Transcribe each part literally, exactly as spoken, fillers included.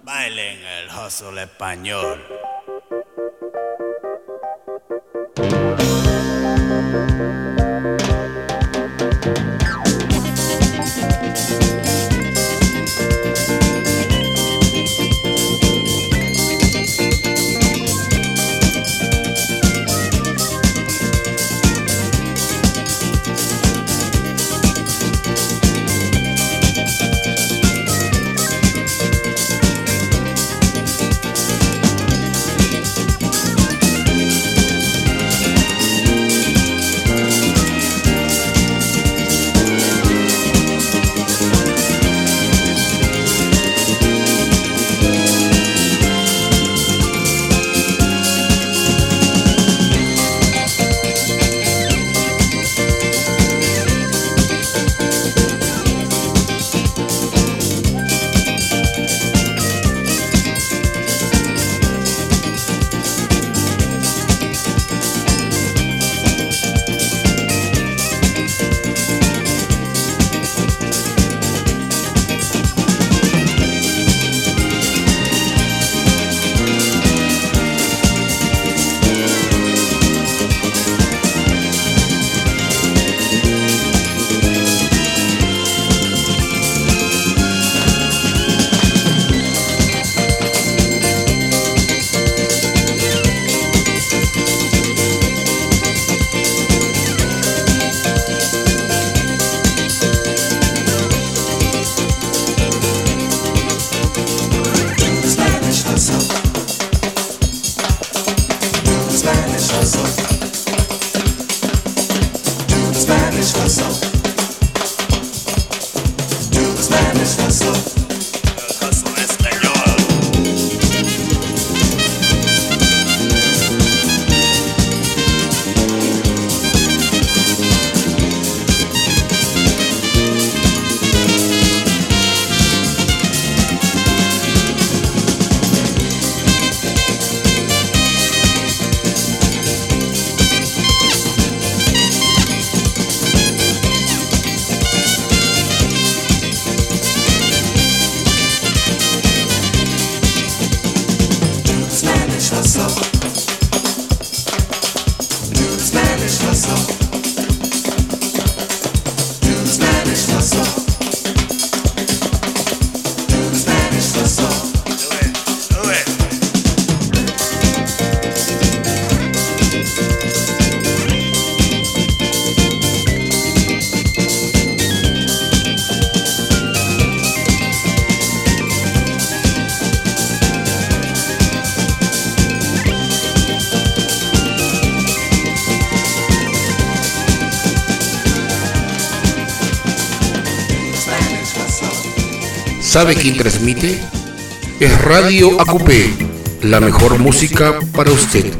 Bailen el hustle español. ¿Sabe quién transmite? Es Radio A Q P, la mejor música para usted.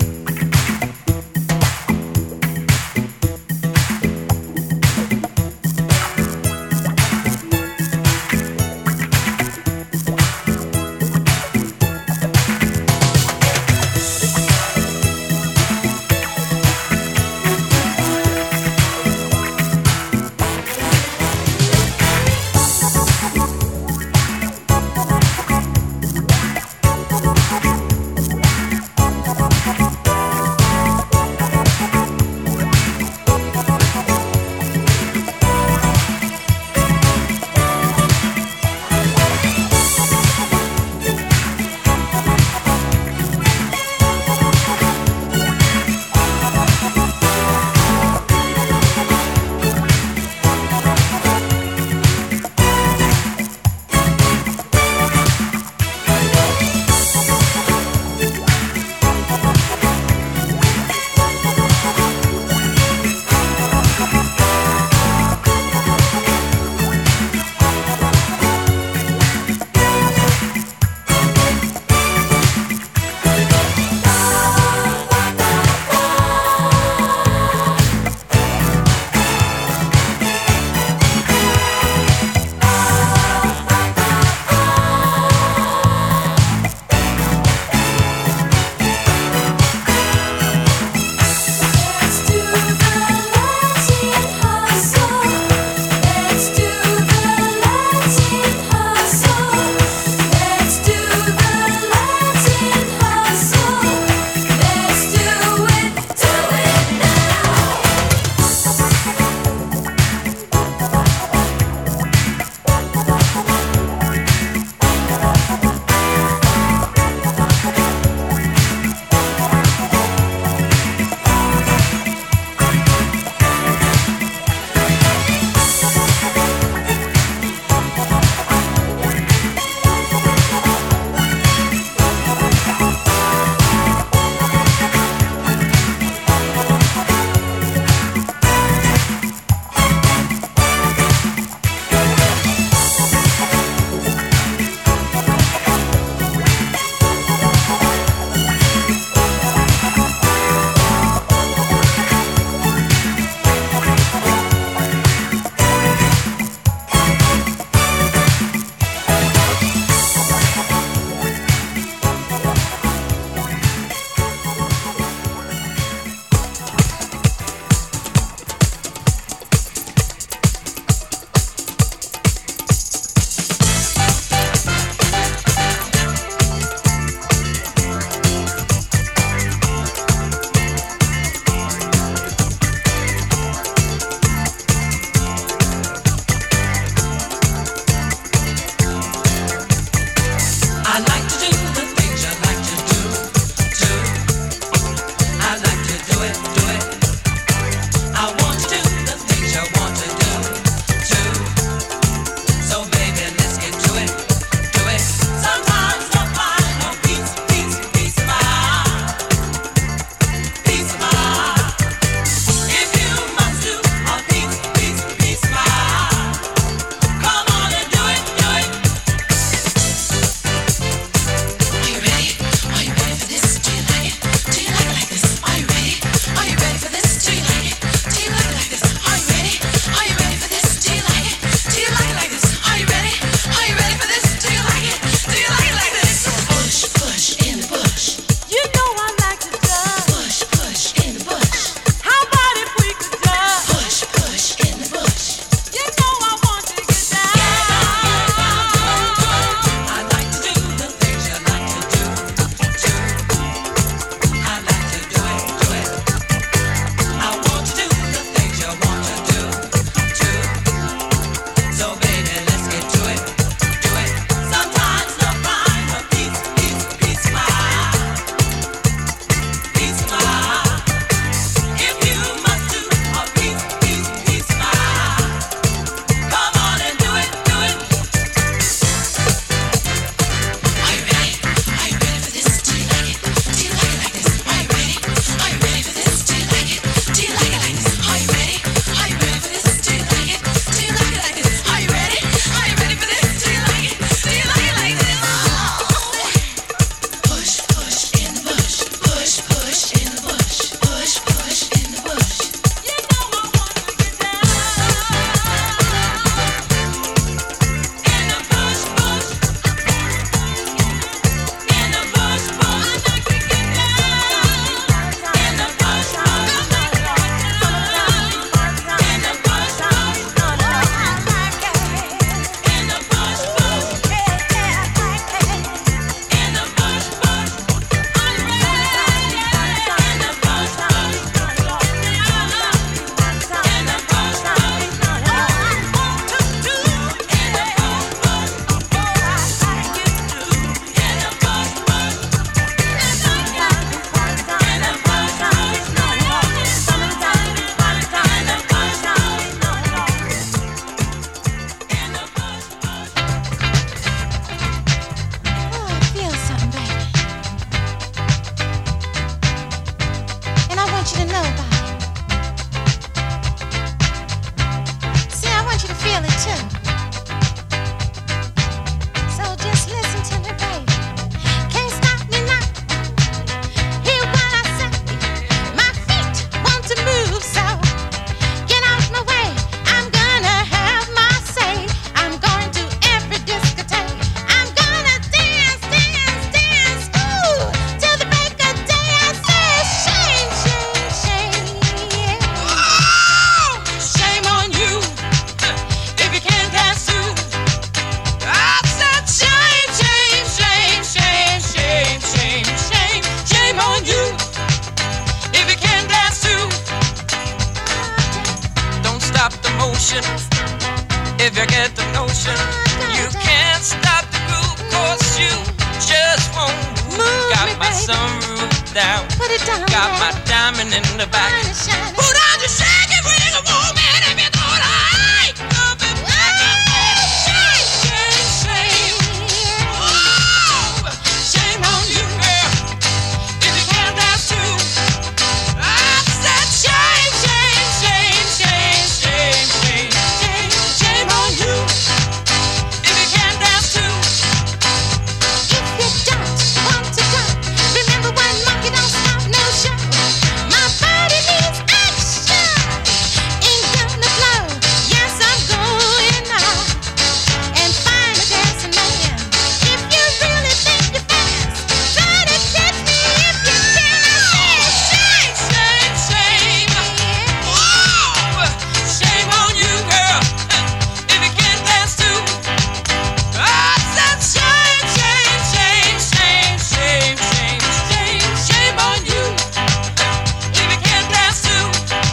get the notion, you can't stop the groove, cause you just won't move. Got my sunroof down, got my diamond in the back. Put on your shaggy ring of woman if you don't like. Coming back and say, shame, shame, shame. Oh, shame on you, girl, if you can't dance too. I said shame, shame, shame, shame, shame, shame, shame, shame on you, if you can't dance too. If you don't want to go, remember one monkey don't stop no show. My body needs action, ain't gonna flow. Yes, I'm going out and find a dancing man. If you really think you're fast, try to catch me if you can. Shame, shame, shame. Whoa, shame on you, girl, if you can't dance too. I said shame, shame, shame, shame, shame, shame, shame, shame on you, if you can't dance too.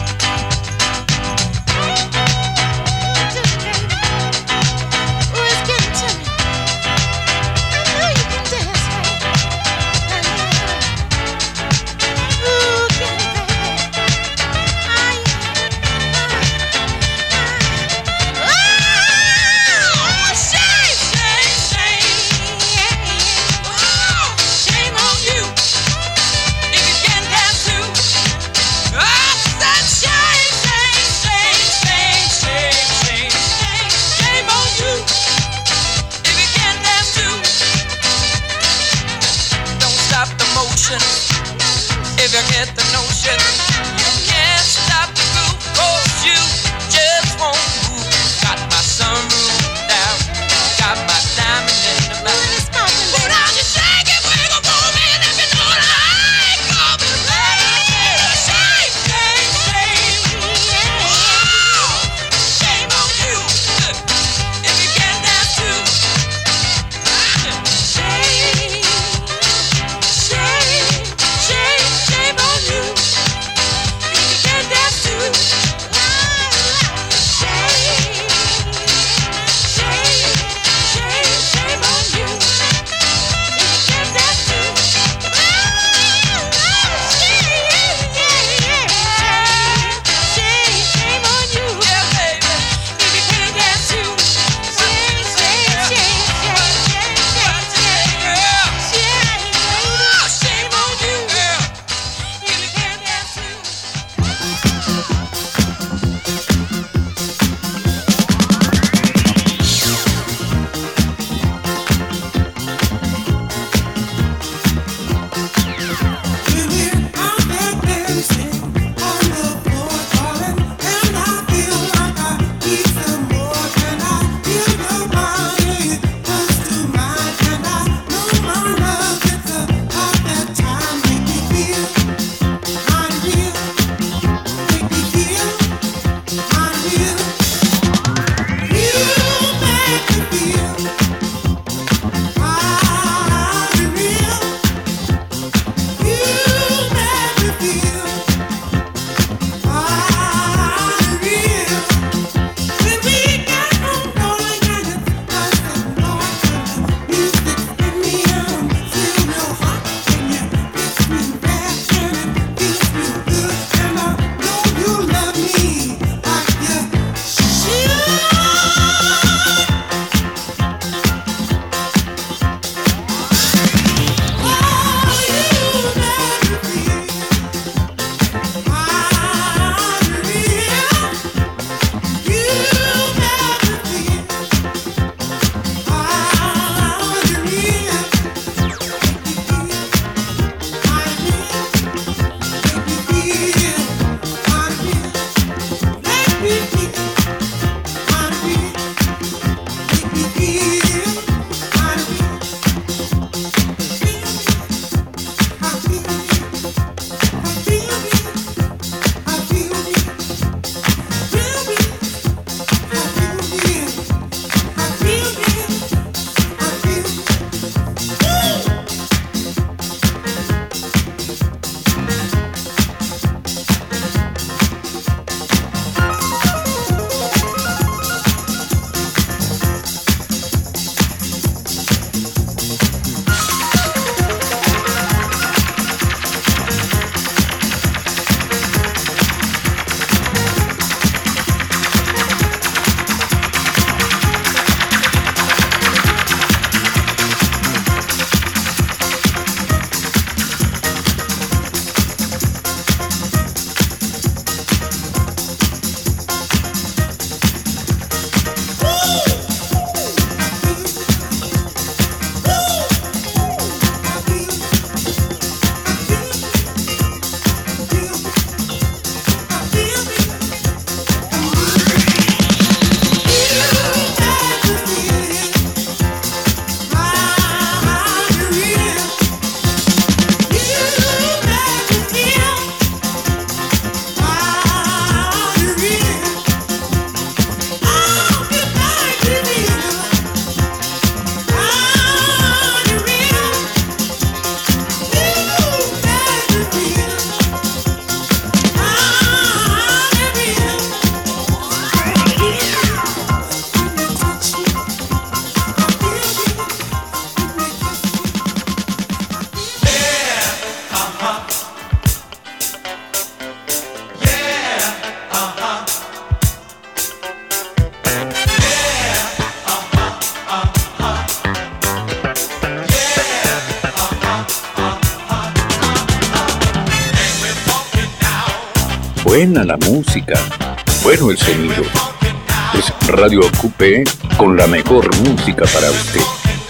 Ooh, it's getting to me. I know you can dance, baby. I know. Ooh, get it, baby. Ah, yeah. Oh, shame, shame, shame. Oh, shame on you, if you can't dance too. I said shame, shame, shame, shame, shame, shame, shame, shame on you, if you can't dance too. Don't stop the motion, if you get the notion. You can't stop the groove, cause you just won't move. Got my sunroof down, got my diamond in the back. Put on your shaggy wig of woman if you know like. Come and play. Shame, shame, shame. Whoa, shame on you, if you can't dance too. Shame, shame, shame, shame on you, if you can't dance too. Shame, shame, shame, shame on you, if you can't dance too. Shame, shame on you. Yeah, baby, if you can't dance too. Shame, shame, shame, shame, shame, shame, Girl, shame. oh, shame on you, girl, if you can't dance too. buena la música, bueno el sonido. Es Radio Ocupe con la mejor música para usted.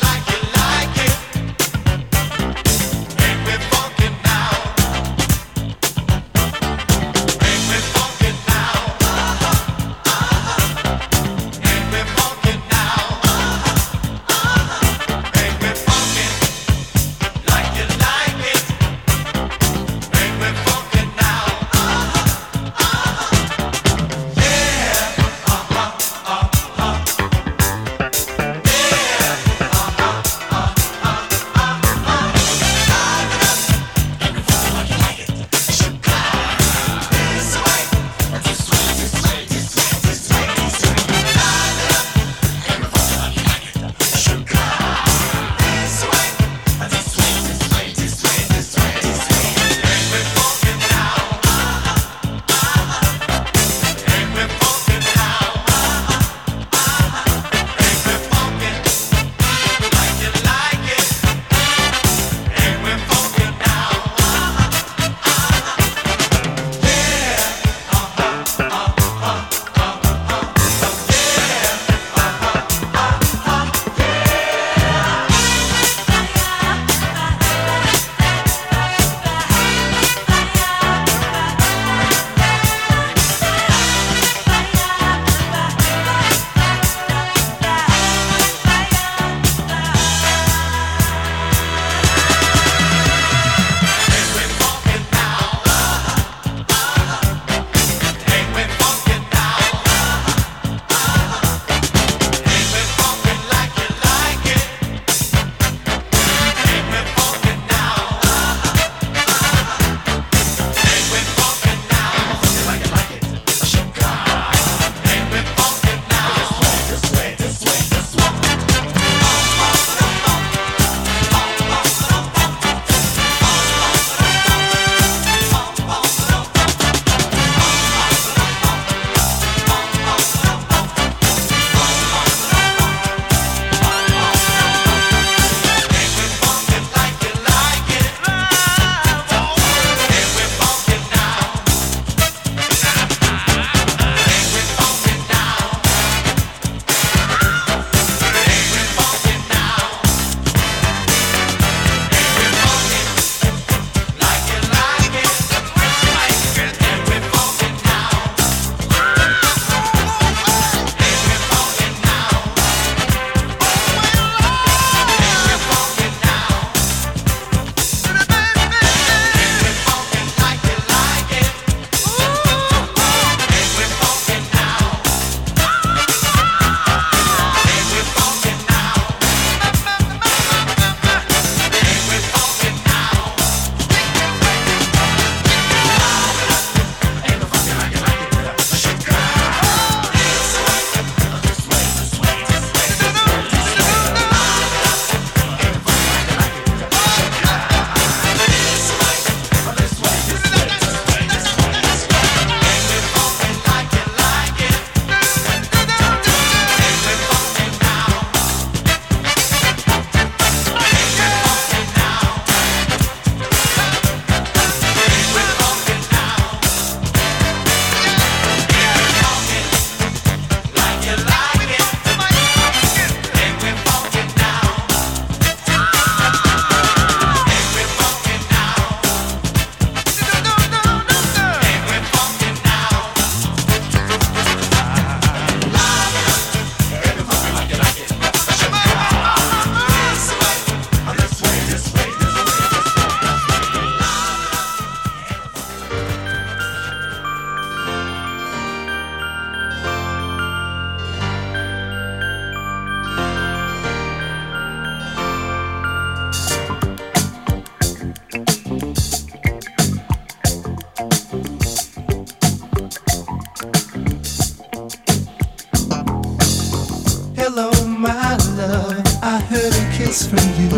kiss from you.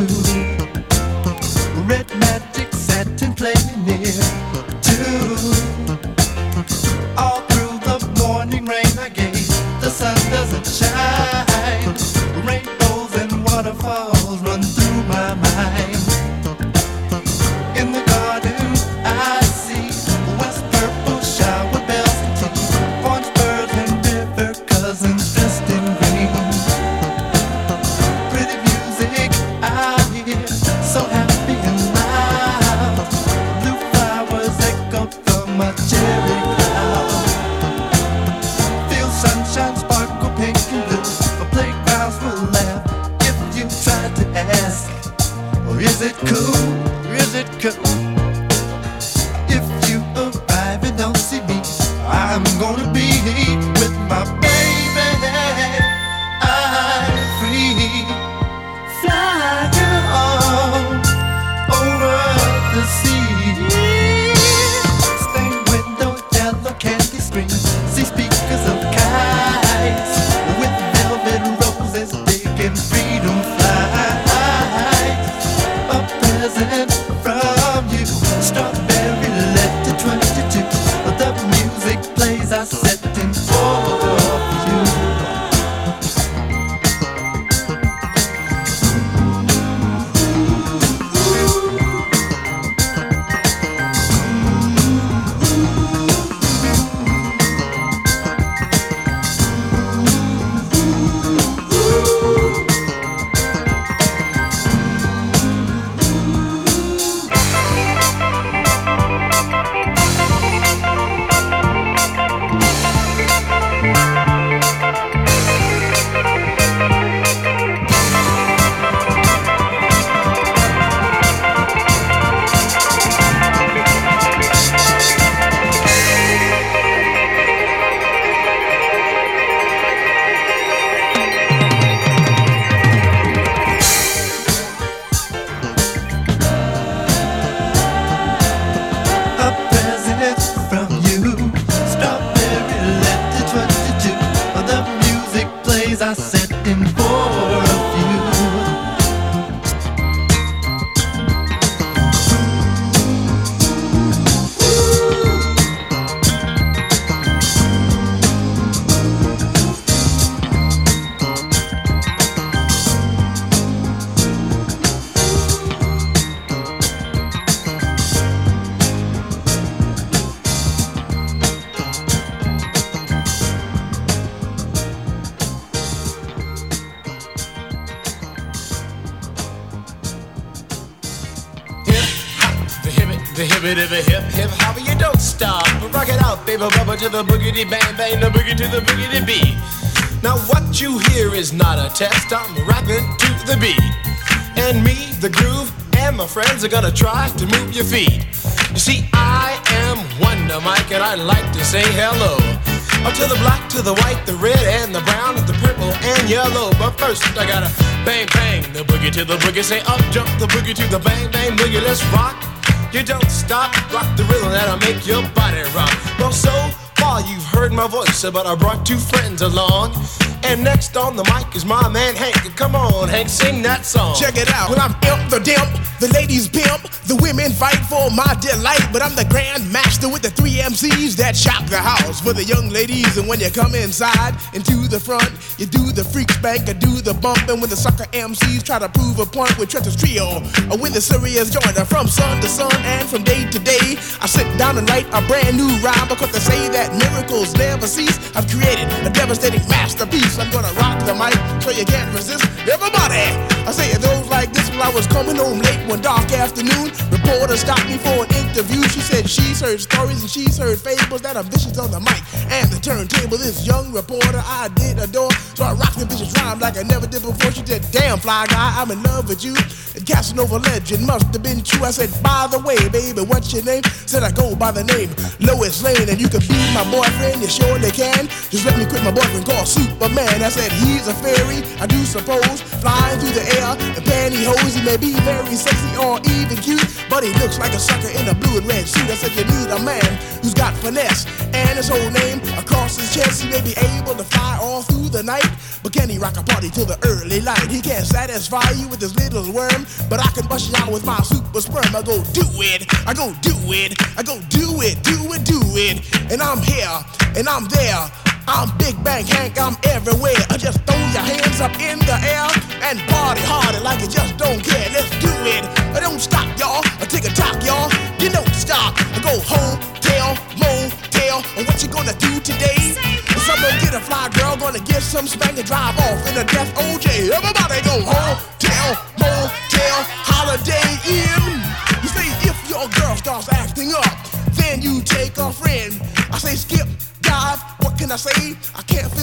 Red magic satin playing near too. All through the morning rain I gave, the sun doesn't shine. Rainbows and waterfalls run through my mind. In the garden I see west purple shower Is it cool? Is it cool? If you arrive and don't see me, I'm gonna be with my baby. I'm free. Fly girl over the sea. Stained window, yellow candy screen. See speakers of kites with velvet roses, big and freedom flies. A present from you, strawberry letter twenty-two. The music plays, I set in for you. I set in for you. The hippie to the hip hip hop, you don't stop. Rock it out, baby, bubba to the boogity bang bang, the boogie to the boogity beat. Now what you hear is not a test. I'm rapping to the beat, and me, the groove, and my friends are gonna try to move your feet. You see, I am Wonder Mike, and I like to say hello. Up to the black, to the white, the red, and the brown, and the purple, and yellow. But first, I gotta bang bang the boogie to the boogie. Say up, jump the boogie to the bang bang boogie. Let's rock. You don't stop, rock the rhythm that'll make your body rock. Well, so far you've heard my voice, but I brought two friends along. And next on the mic is my man Hank. Come on, Hank, sing that song. Check it out. Well, I'm imp the dimp, the ladies pimp, the women fight for my delight. But I'm the grand master with the three M Cs that shock the house for the young ladies. And when you come inside and to the front, you do the freak spank, I do the bump. And when the sucker M Cs try to prove a point with Trent's Trio, or when the serious joiner from sun to sun and from day to day, I sit down and write a brand new rhyme because they say that miracles never cease. I've created a devastating masterpiece. I'm gonna rock the mic so you can't resist. Everybody, I say it goes like this. While I was coming home late one dark afternoon, reporter stopped me for an interview. She said she's heard stories and she's heard fables that are vicious on the mic and the turntable. This young reporter I did adore, so I rocked the vicious rhyme like I never did before. She said, damn fly guy, I'm in love with you. And Casanova legend must have been true. I said, by the way, baby, what's your name? Said I go by the name Lois Lane, and you can be my boyfriend, you surely can. Just let me quit my boyfriend called Superman. I said he's a fairy, I do suppose, flying through the air in pantyhose. He may be very sexy or even cute, but he looks like a sucker in a blue and red suit. I said you need a man who's got finesse and his whole name across his chest. He may be able to fly all through the night, but can he rock a party till the early light? He can't satisfy you with his little worm, but I can bust you out with my super sperm. I go do it, I go do it, I go do it, do it, do it. And I'm here, and I'm there. I'm Big Bang Hank, I'm everywhere. I just throw your hands up in the air and party harder like you just don't care. Let's do it. I don't stop, y'all. I take a talk, y'all. You don't stop. I go hotel, motel. And what you gonna do today? Someone get a fly girl, gonna get some spank and drive off in a death O J. Everybody go hotel, motel, holiday inn. You say if your girl starts acting up, then you take a friend. I say skip, dive, what can I say? I can't fit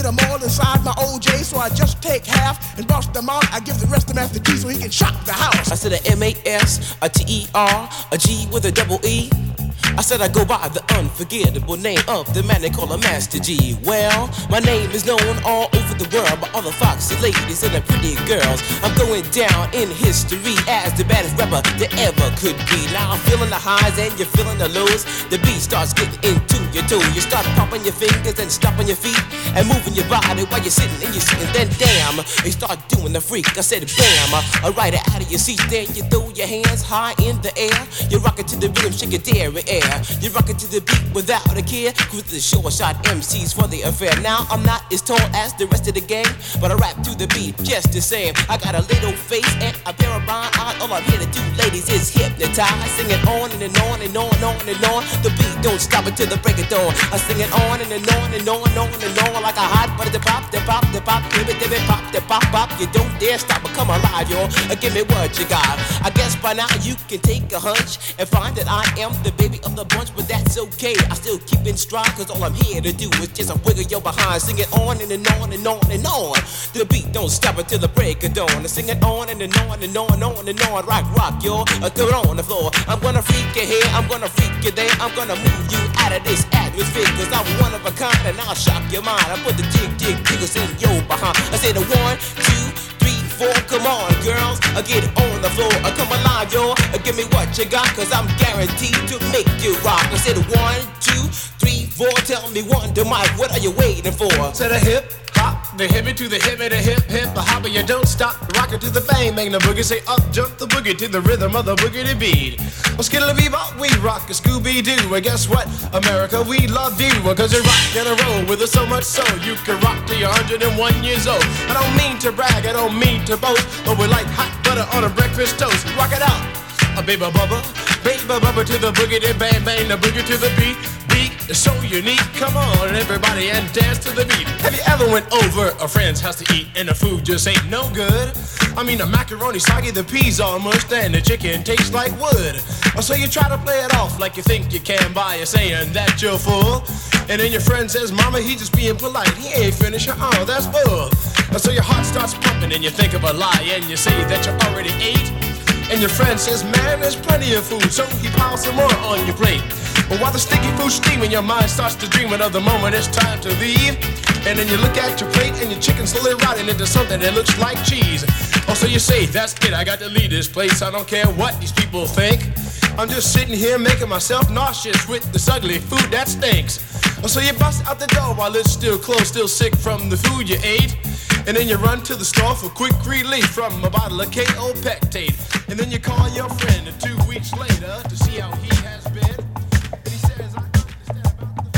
them all inside my O J, so I just take half and bust them out. I give the rest to Master G so he can shock the house. I said a M A S, a T E R, a G with a double E. I said I go by the unforgettable name of the man they call a Master G. Well, my name is known all over the world by all the foxy ladies and the pretty girls. I'm going down in history as the baddest rapper there ever could be. Now I'm feeling the highs and you're feeling the lows. The beat starts getting into your toe. You start popping your fingers and stomping your feet and moving your body while you're sitting and you're sitting. Then damn, you start doing the freak. I said bam, I ride it out of your seat. Then you throw your hands high in the air. You rock it to the rhythm, shake your dairy air. You rock it to the beat without a care. Cruise the short shot M Cs for the affair. Now I'm not as tall as the rest of the gang, but I rap to the beat just the same. I got a little face and a pair of rhyme eyes. All I'm here to do, ladies, is hypnotize. Sing it on and, and on and on and on and on. The beat don't stop until the break of dawn. I sing it on and, and on and on and on and on like a hot butter. The pop, the pop, the pop, give it, give it, pop, the pop, pop. You don't dare stop or come alive, y'all. Give me what you got. I guess by now you can take a hunch and find that I am the baby of the bunch, but that's okay. I still keep in stride, cause all I'm here to do is just a wiggle your behind. Sing it on and, and on and on and on. The beat don't stop until the break of dawn. I sing it on and, and on and on and on and on. Rock, rock, y'all. Uh, throw it on the floor. I'm gonna freak you here, I'm gonna freak you there. I'm gonna move you out of this atmosphere, cause I'm one of a kind and I'll shock your mind. I put the jig, jig, jiggles in your behind. I say the one, two, three, four, come on, girls, I get it on the floor. I come alive, yo, I give me what you got, cause I'm guaranteed to make you rock. I said one, two, three, four, tell me one, the mic, what are you waiting for? Said a hip, hop, the hippie to the hippie, the hip, hip, the hopper, you don't stop, rock it to the bang, bang the boogie, say up, jump the boogie to the rhythm of the boogie beat. Well, skittle bebop, we rock a Scooby-Doo, and guess what, America, we love you, cause you rock and a roll with us so much so, you can rock till you're one hundred and one years old. I don't mean to brag, I don't mean to boast, but we're like hot butter on a breakfast toast, rock it out, a baby bubba, baby bubba to the boogie, then bang, bang the boogie to the beat. It's so unique, come on everybody and dance to the beat. Have you ever went over a friend's house to eat and the food just ain't no good? I mean the macaroni soggy, the peas all mushed and the chicken tastes like wood. So you try to play it off like you think you can by saying that you're full. And then your friend says, mama, he just being polite, he ain't finished, oh that's full. So your heart starts pumping and you think of a lie and you say that you already ate. And your friend says, man, there's plenty of food, so he piles some more on your plate. But while the sticky food's steaming, your mind starts to dreaming of the moment it's time to leave. And then you look at your plate and your chicken's slowly rotting into something that looks like cheese. Oh, so you say, that's it, I got to leave this place, I don't care what these people think. I'm just sitting here making myself nauseous with this ugly food that stinks. Oh, so you bust out the door while it's still closed, still sick from the food you ate. And then you run to the store for quick relief from a bottle of K O Pectate. And then you call your friend two weeks later to see how he has been. And he says, I understand about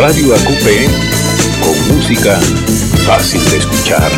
Radio A Q P, con música fácil de escuchar.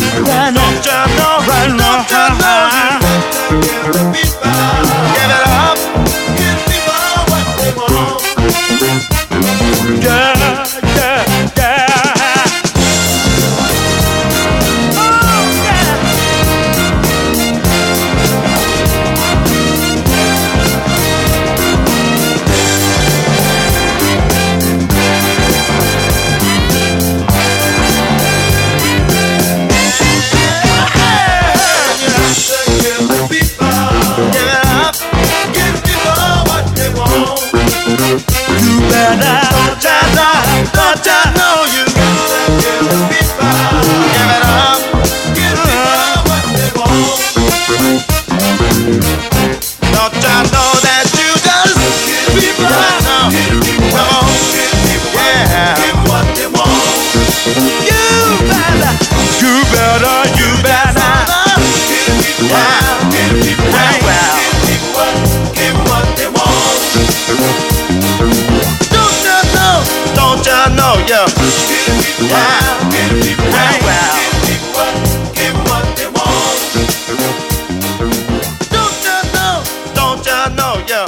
Give it up. yo. Wow, wow, wow. Give 'em what they want. Don't you know? Don't you know, yo?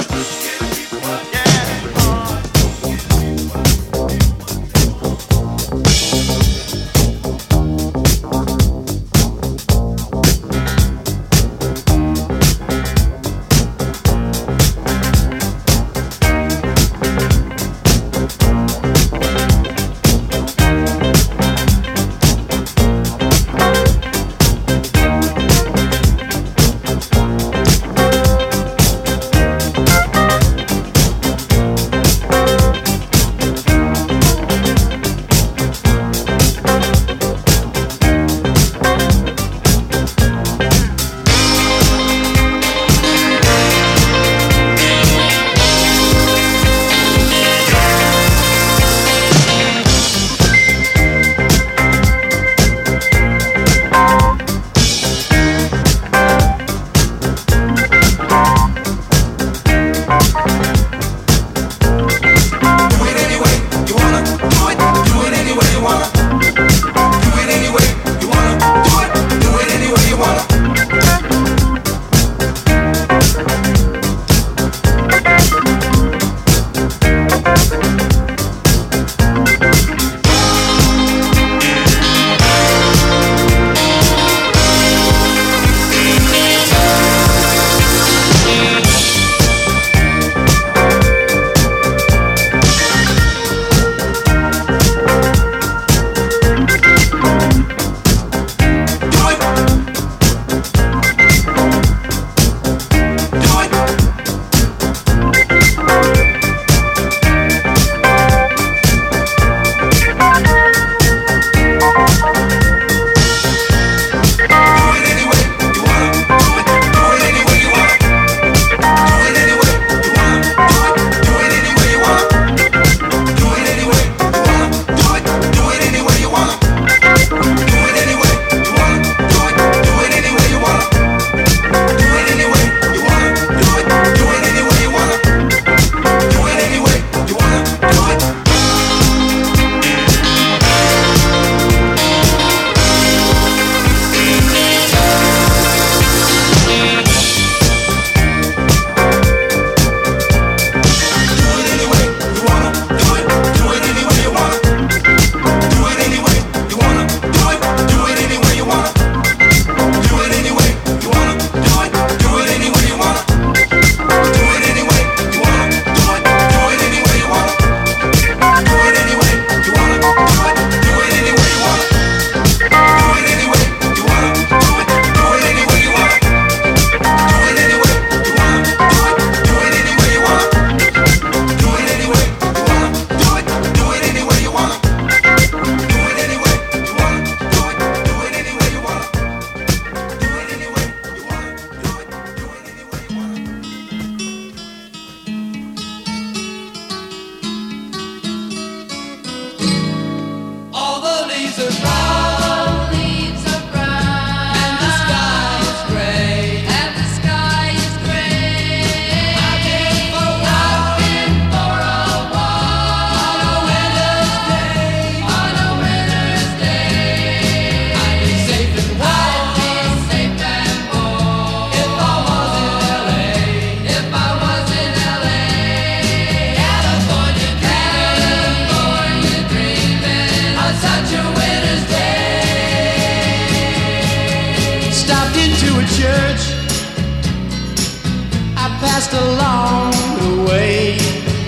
passed along the way.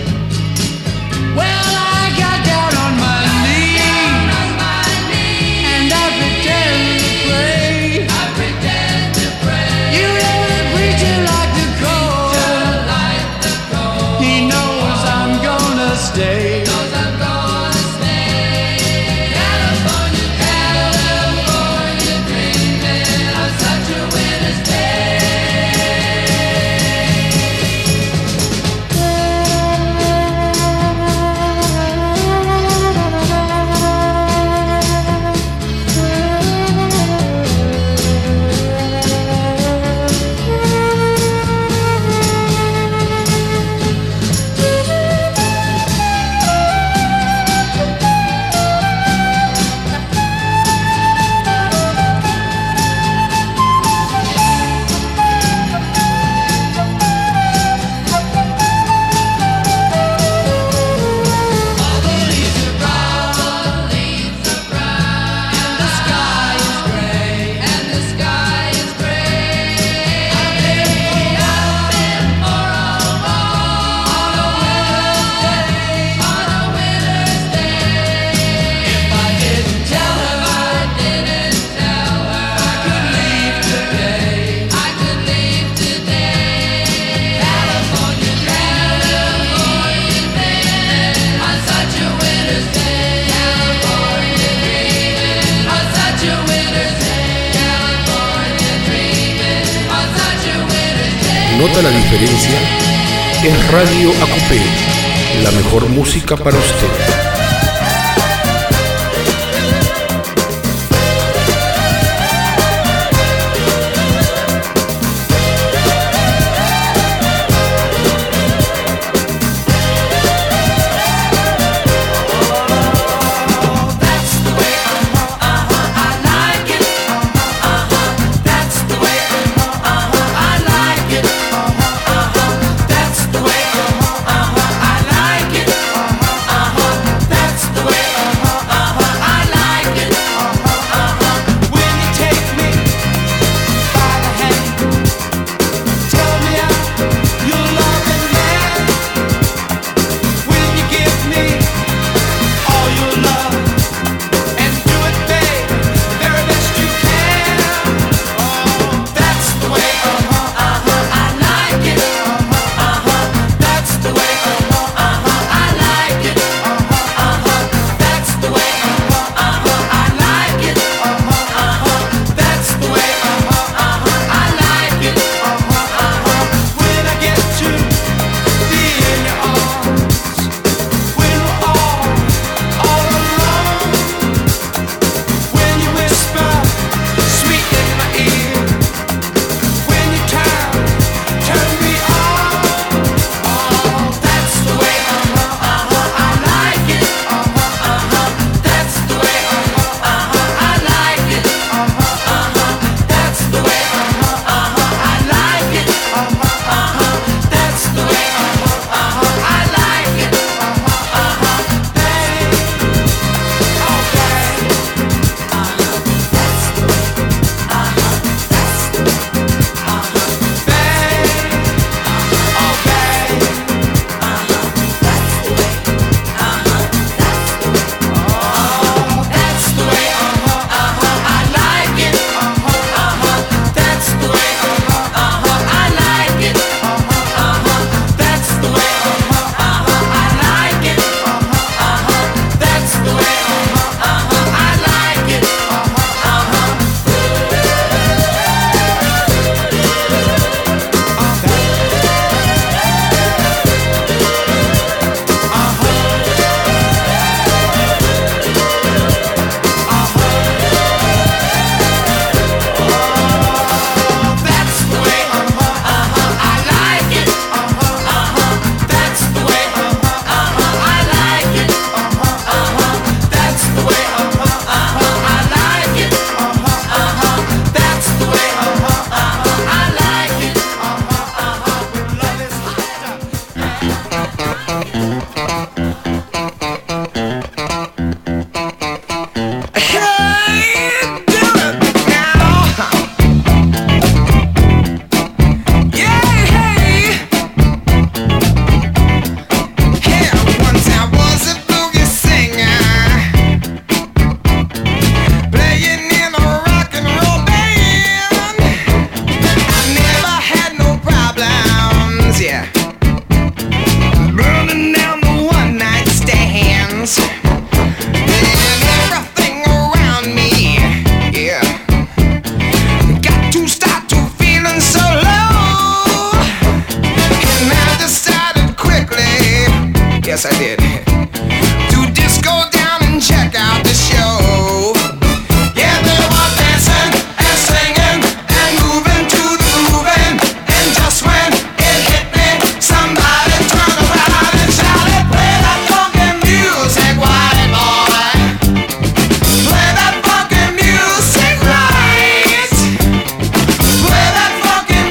Well, I got down on my knees, and I pretend to pray. I pretend to pray. You know the preacher like the cold. He knows I'm gonna stay. nota la diferencia es Radio A Q P, la mejor música para usted.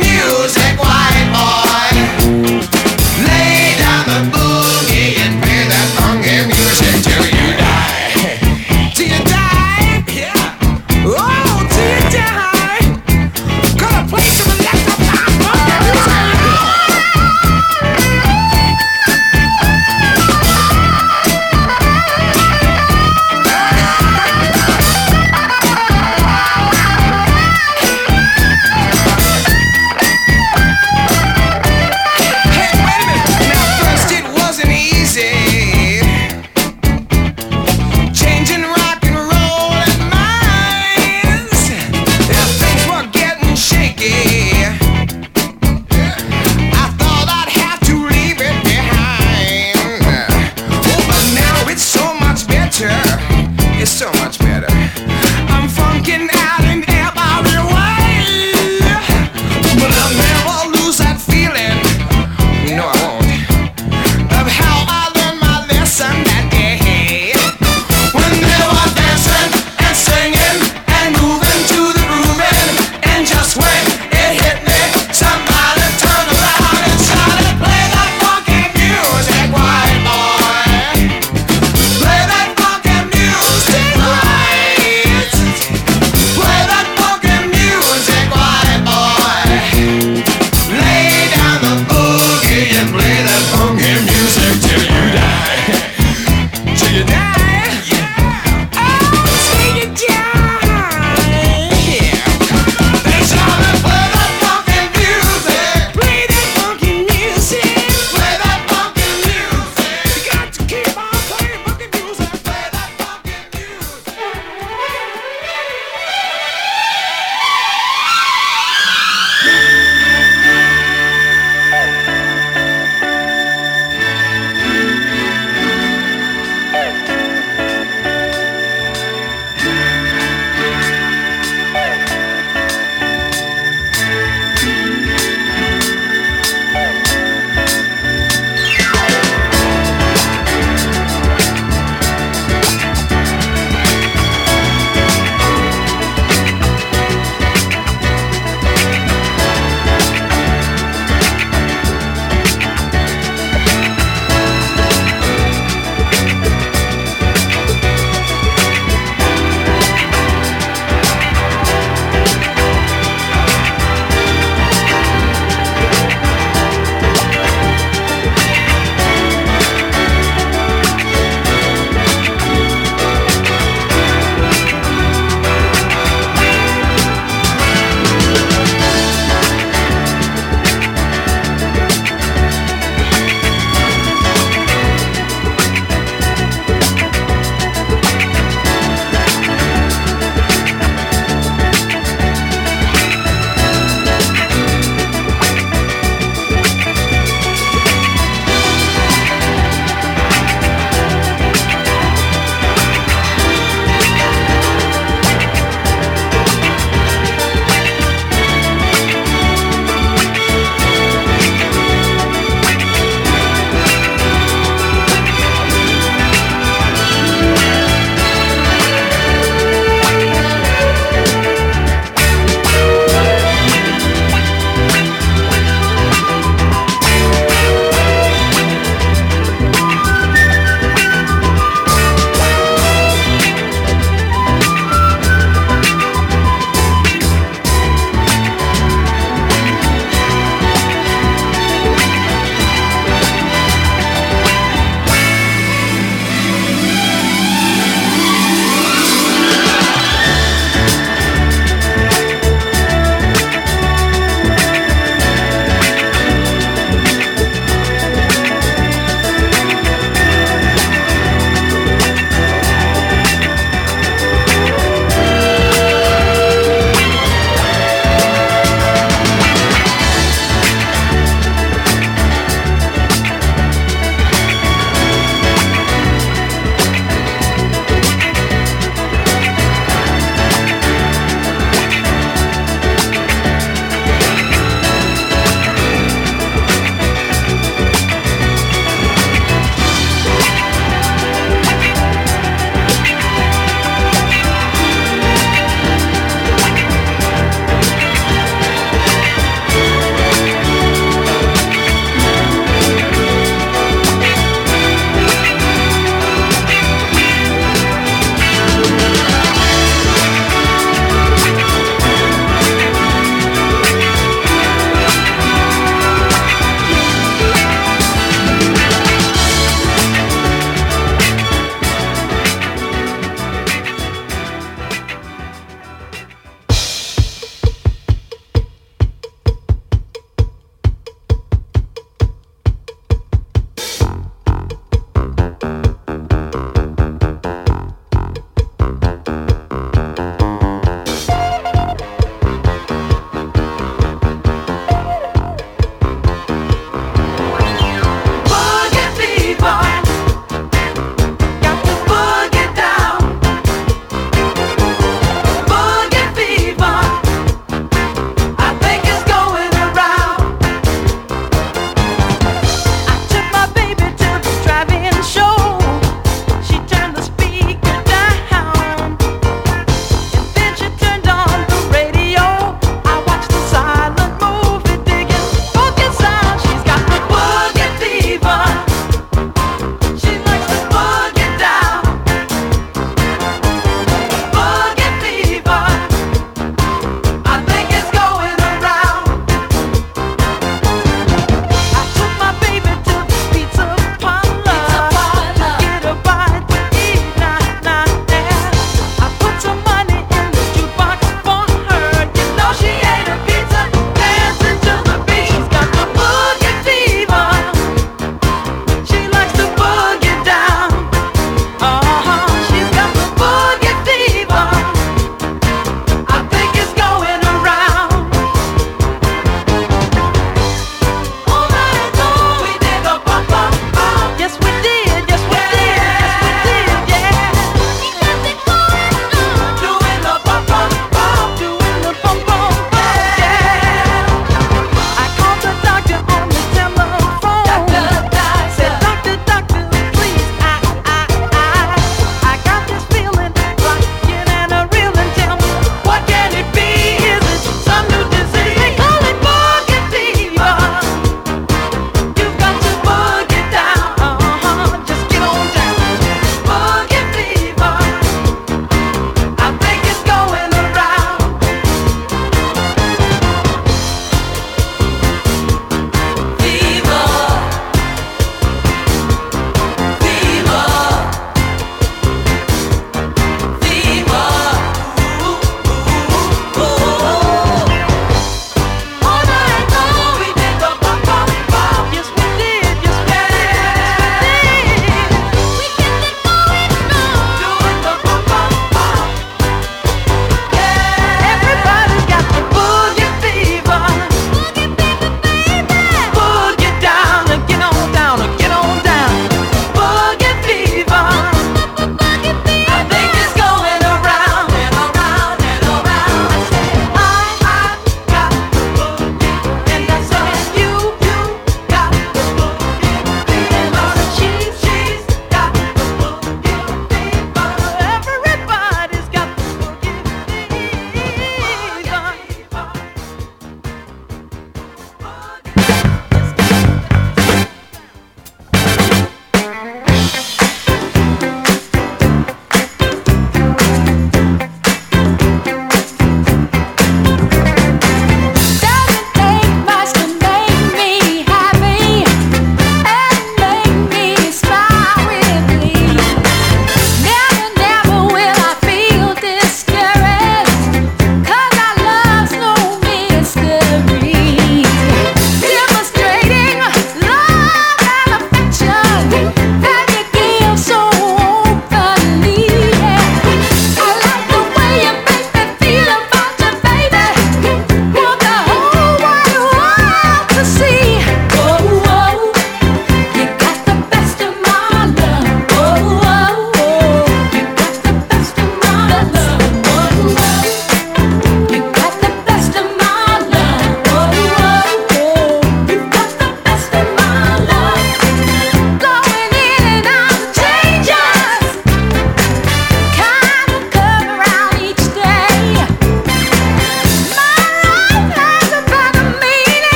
Lay down the boogie and play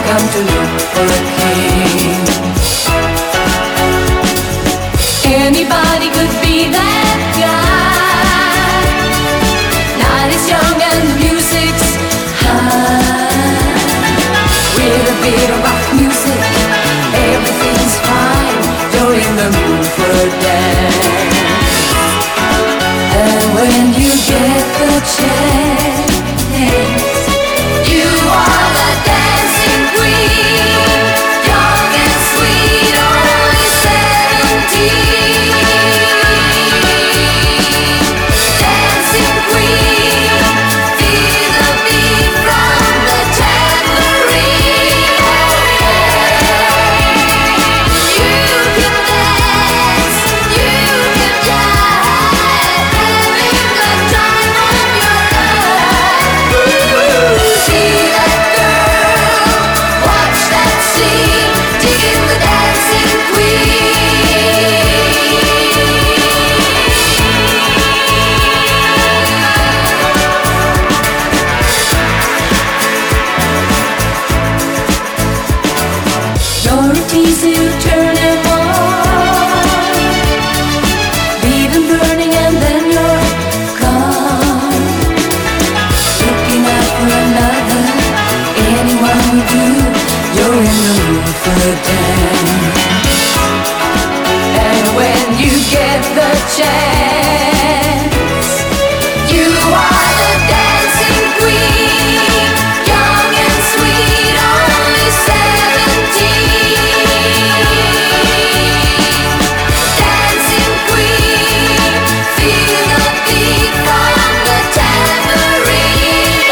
come to look for a king. Anybody could be that guy. Night is young and the music's high. With a bit of rock music, everything's fine. You're in the mood for a dance. And when you get the chance, you are the dancing queen, young and sweet, only seventeen. Dancing queen, feel the beat from the tambourine. You can dance, you can jive, having the time of your life. Ooh, see that girl, watch that scene, digging the dancing queen. You're a teaser, you turn him on, leave him burning and then you're gone. Looking out for another, anyone will do. You're in the mood for a dance. And when you get the chance, you are the dancing queen, young and sweet, only seventeen. Dancing queen, feel the beat from the tambourine.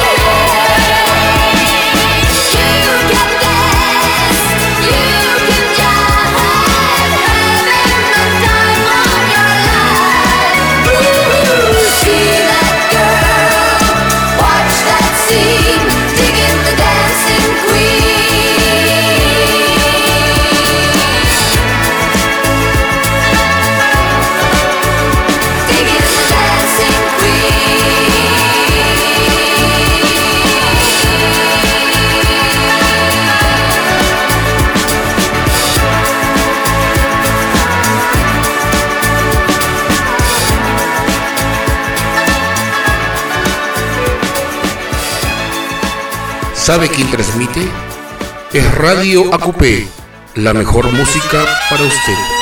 You can dance, you can jive, having the time of your life. Ooh, see that girl, watch that scene, digging the dancing queen. Digging the dancing ¿Sabe quién transmite? Es Radio A Q P, la mejor música para usted.